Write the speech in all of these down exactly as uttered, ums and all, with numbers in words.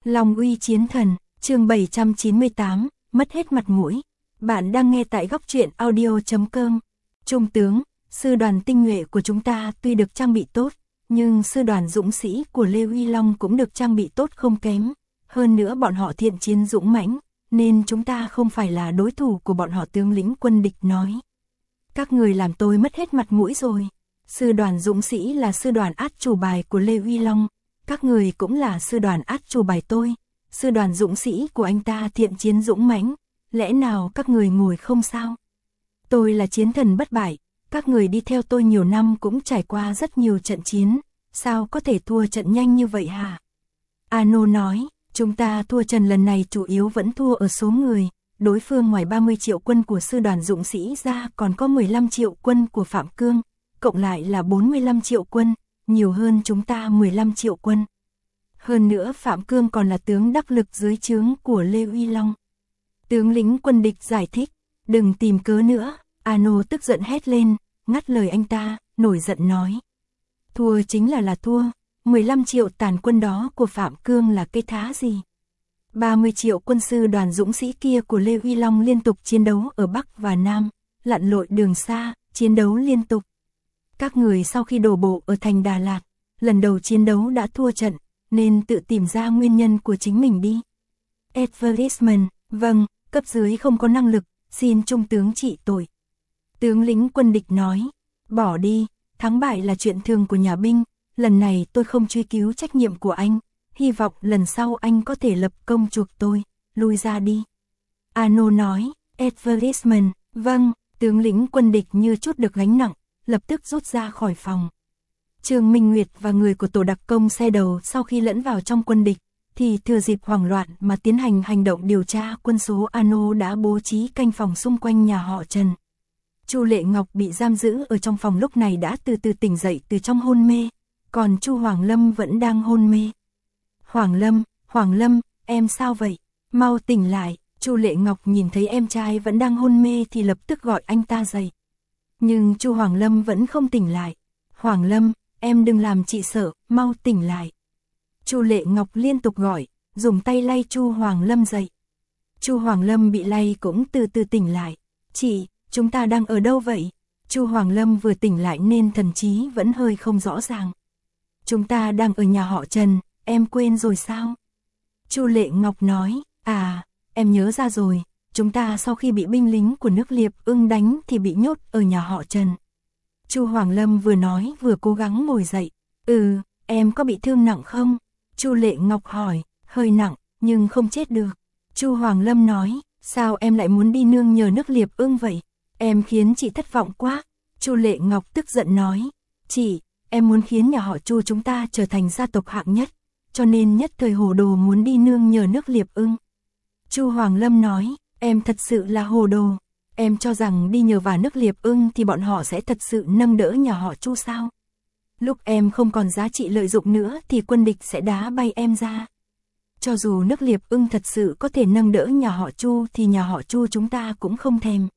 Long uy chiến thần, chương bảy trăm chín mươi tám, mất hết mặt mũi. Bạn đang nghe tại góc truyện audio chấm com. Trung tướng, sư đoàn tinh nhuệ của chúng ta tuy được trang bị tốt, nhưng sư đoàn dũng sĩ của Lê Uy Long cũng được trang bị tốt không kém. Hơn nữa bọn họ thiện chiến dũng mãnh, nên chúng ta không phải là đối thủ của bọn họ, tướng lĩnh quân địch nói. Các người làm tôi mất hết mặt mũi rồi. Sư đoàn dũng sĩ là sư đoàn át chủ bài của Lê Uy Long. Các người cũng là sư đoàn át chủ bài tôi. Sư đoàn dũng sĩ của anh ta thiện chiến dũng mãnh, lẽ nào các người ngồi không sao? Tôi là chiến thần bất bại, các người đi theo tôi nhiều năm cũng trải qua rất nhiều trận chiến, sao có thể thua trận nhanh như vậy hả? Ano nói, chúng ta thua trận lần này chủ yếu vẫn thua ở số người, đối phương ngoài ba mươi triệu quân của sư đoàn dũng sĩ ra còn có mười lăm triệu quân của Phạm Cương, cộng lại là bốn mươi lăm triệu quân, nhiều hơn chúng ta mười lăm triệu quân. Hơn nữa Phạm Cương còn là tướng đắc lực dưới trướng của Lê Uy Long. Tướng lĩnh quân địch giải thích, đừng tìm cớ nữa. Ano tức giận hét lên, ngắt lời anh ta, nổi giận nói. Thua chính là là thua, mười lăm triệu tàn quân đó của Phạm Cương là cái thá gì? ba mươi triệu quân sư đoàn dũng sĩ kia của Lê Uy Long liên tục chiến đấu ở Bắc và Nam, lặn lội đường xa, chiến đấu liên tục. Các người sau khi đổ bộ ở thành Đà Lạt, lần đầu chiến đấu đã thua trận, nên tự tìm ra nguyên nhân của chính mình đi. Advertisement, vâng, cấp dưới không có năng lực, xin trung tướng trị tội. Tướng lĩnh quân địch nói, bỏ đi, thắng bại là chuyện thường của nhà binh, lần này tôi không truy cứu trách nhiệm của anh, hy vọng lần sau anh có thể lập công chuộc tôi, lui ra đi. Ano nói, advertisement, vâng, tướng lĩnh quân địch như chút được gánh nặng, lập tức rút ra khỏi phòng. Trương Minh Nguyệt và người của tổ đặc công xe đầu sau khi lẫn vào trong quân địch, thì thừa dịp hoảng loạn mà tiến hành hành động điều tra quân số. Ano đã bố trí canh phòng xung quanh nhà họ Trần. Chu Lệ Ngọc bị giam giữ ở trong phòng lúc này đã từ từ tỉnh dậy từ trong hôn mê, còn Chu Hoàng Lâm vẫn đang hôn mê. Hoàng Lâm, Hoàng Lâm, em sao vậy? Mau tỉnh lại. Chu Lệ Ngọc nhìn thấy em trai vẫn đang hôn mê thì lập tức gọi anh ta dậy. Nhưng Chu Hoàng Lâm vẫn không tỉnh lại. Hoàng Lâm, em đừng làm chị sợ, mau tỉnh lại. Chu Lệ Ngọc liên tục gọi, dùng tay lay Chu Hoàng Lâm dậy. Chu Hoàng Lâm bị lay cũng từ từ tỉnh lại. Chị, chúng ta đang ở đâu vậy? Chu Hoàng Lâm vừa tỉnh lại nên thần trí vẫn hơi không rõ ràng. Chúng ta đang ở nhà họ Trần, em quên rồi sao? Chu Lệ Ngọc nói, à, em nhớ ra rồi, chúng ta sau khi bị binh lính của nước Liệp Ưng đánh thì bị nhốt ở nhà họ Trần. Chu Hoàng Lâm vừa nói vừa cố gắng ngồi dậy. Ừ, em có bị thương nặng không? Chu Lệ Ngọc hỏi, hơi nặng, nhưng không chết được. Chu Hoàng Lâm nói, sao em lại muốn đi nương nhờ nước Liệp Ưng vậy? Em khiến chị thất vọng quá. Chu Lệ Ngọc tức giận nói, chị, em muốn khiến nhà họ Chu chúng ta trở thành gia tộc hạng nhất, cho nên nhất thời hồ đồ muốn đi nương nhờ nước Liệp Ưng. Chu Hoàng Lâm nói, em thật sự là hồ đồ. Em cho rằng đi nhờ vào nước Liệp Ưng thì bọn họ sẽ thật sự nâng đỡ nhà họ Chu sao? Lúc em không còn giá trị lợi dụng nữa thì quân địch sẽ đá bay em ra. Cho dù nước Liệp Ưng thật sự có thể nâng đỡ nhà họ Chu thì nhà họ Chu chúng ta cũng không thèm.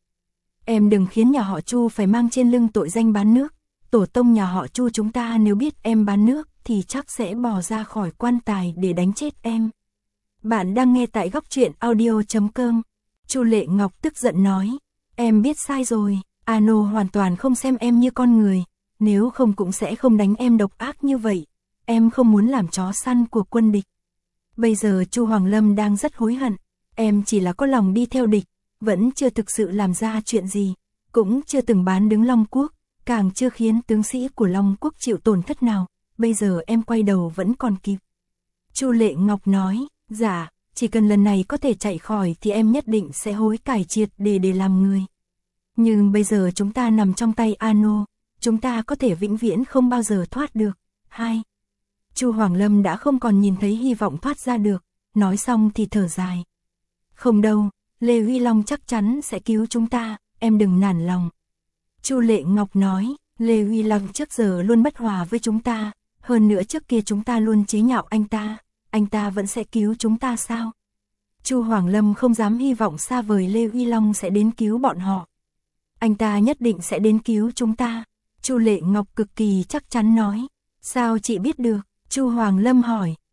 Em đừng khiến nhà họ Chu phải mang trên lưng tội danh bán nước. Tổ tông nhà họ Chu chúng ta nếu biết em bán nước thì chắc sẽ bò ra khỏi quan tài để đánh chết em. Bạn đang nghe tại góc truyện audio chấm com. Chu Lệ Ngọc tức giận nói, em biết sai rồi, Ano hoàn toàn không xem em như con người, nếu không cũng sẽ không đánh em độc ác như vậy. Em không muốn làm chó săn của quân địch. Bây giờ Chu Hoàng Lâm đang rất hối hận, em chỉ là có lòng đi theo địch, vẫn chưa thực sự làm ra chuyện gì, cũng chưa từng bán đứng Long Quốc, càng chưa khiến tướng sĩ của Long Quốc chịu tổn thất nào, bây giờ em quay đầu vẫn còn kịp. Chu Lệ Ngọc nói, dạ, chỉ cần lần này có thể chạy khỏi thì em nhất định sẽ hối cải triệt để để làm người. Nhưng bây giờ chúng ta nằm trong tay Ano, chúng ta có thể vĩnh viễn không bao giờ thoát được. Hai. Chu Hoàng Lâm đã không còn nhìn thấy hy vọng thoát ra được, nói xong thì thở dài. Không đâu, Lê Uy Long chắc chắn sẽ cứu chúng ta, em đừng nản lòng. Chu Lệ Ngọc nói, Lê Uy Long trước giờ luôn bất hòa với chúng ta, hơn nữa trước kia chúng ta luôn chế nhạo anh ta, anh ta vẫn sẽ cứu chúng ta sao? Chu Hoàng Lâm không dám hy vọng xa vời Lê Uy Long sẽ đến cứu bọn họ. Anh ta nhất định sẽ đến cứu chúng ta. Chu Lệ Ngọc cực kỳ chắc chắn nói. Sao chị biết được? Chu Hoàng Lâm hỏi.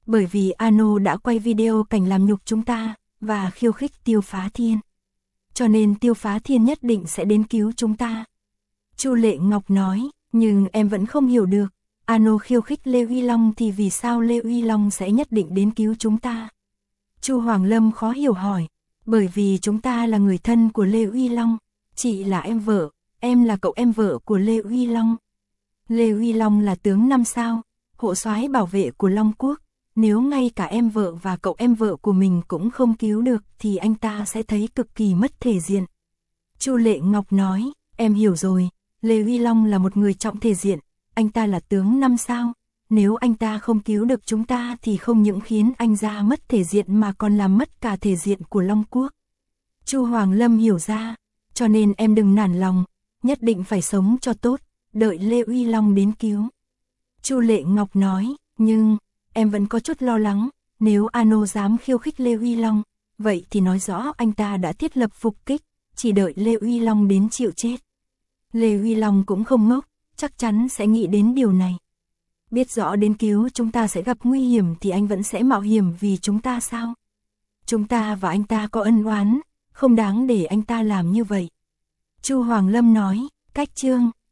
Bởi vì Ano đã quay video cảnh làm nhục chúng ta, và khiêu khích Tiêu Phá Thiên. Cho nên Tiêu Phá Thiên nhất định sẽ đến cứu chúng ta. Chu Lệ Ngọc nói, nhưng em vẫn không hiểu được, Ano khiêu khích Lê Uy Long thì vì sao Lê Uy Long sẽ nhất định đến cứu chúng ta? Chu Hoàng Lâm khó hiểu hỏi, bởi vì chúng ta là người thân của Lê Uy Long, chị là em vợ, em là cậu em vợ của Lê Uy Long. Lê Uy Long là tướng năm sao, hộ soái bảo vệ của Long Quốc, nếu ngay cả em vợ và cậu em vợ của mình cũng không cứu được thì anh ta sẽ thấy cực kỳ mất thể diện. Chu Lệ Ngọc nói, em hiểu rồi, Lê Uy Long là một người trọng thể diện, anh ta là tướng năm sao, nếu anh ta không cứu được chúng ta thì không những khiến anh ra mất thể diện mà còn làm mất cả thể diện của Long Quốc. Chu Hoàng Lâm hiểu ra, cho nên em đừng nản lòng, nhất định phải sống cho tốt, đợi Lê Uy Long đến cứu. Chu Lệ Ngọc nói, nhưng em vẫn có chút lo lắng, nếu Ano dám khiêu khích Lê Uy Long, vậy thì nói rõ anh ta đã thiết lập phục kích, chỉ đợi Lê Uy Long đến chịu chết. Lê Uy Long cũng không ngốc, chắc chắn sẽ nghĩ đến điều này. Biết rõ đến cứu chúng ta sẽ gặp nguy hiểm thì anh vẫn sẽ mạo hiểm vì chúng ta sao? Chúng ta và anh ta có ân oán, không đáng để anh ta làm như vậy. Chu Hoàng Lâm nói, cách chương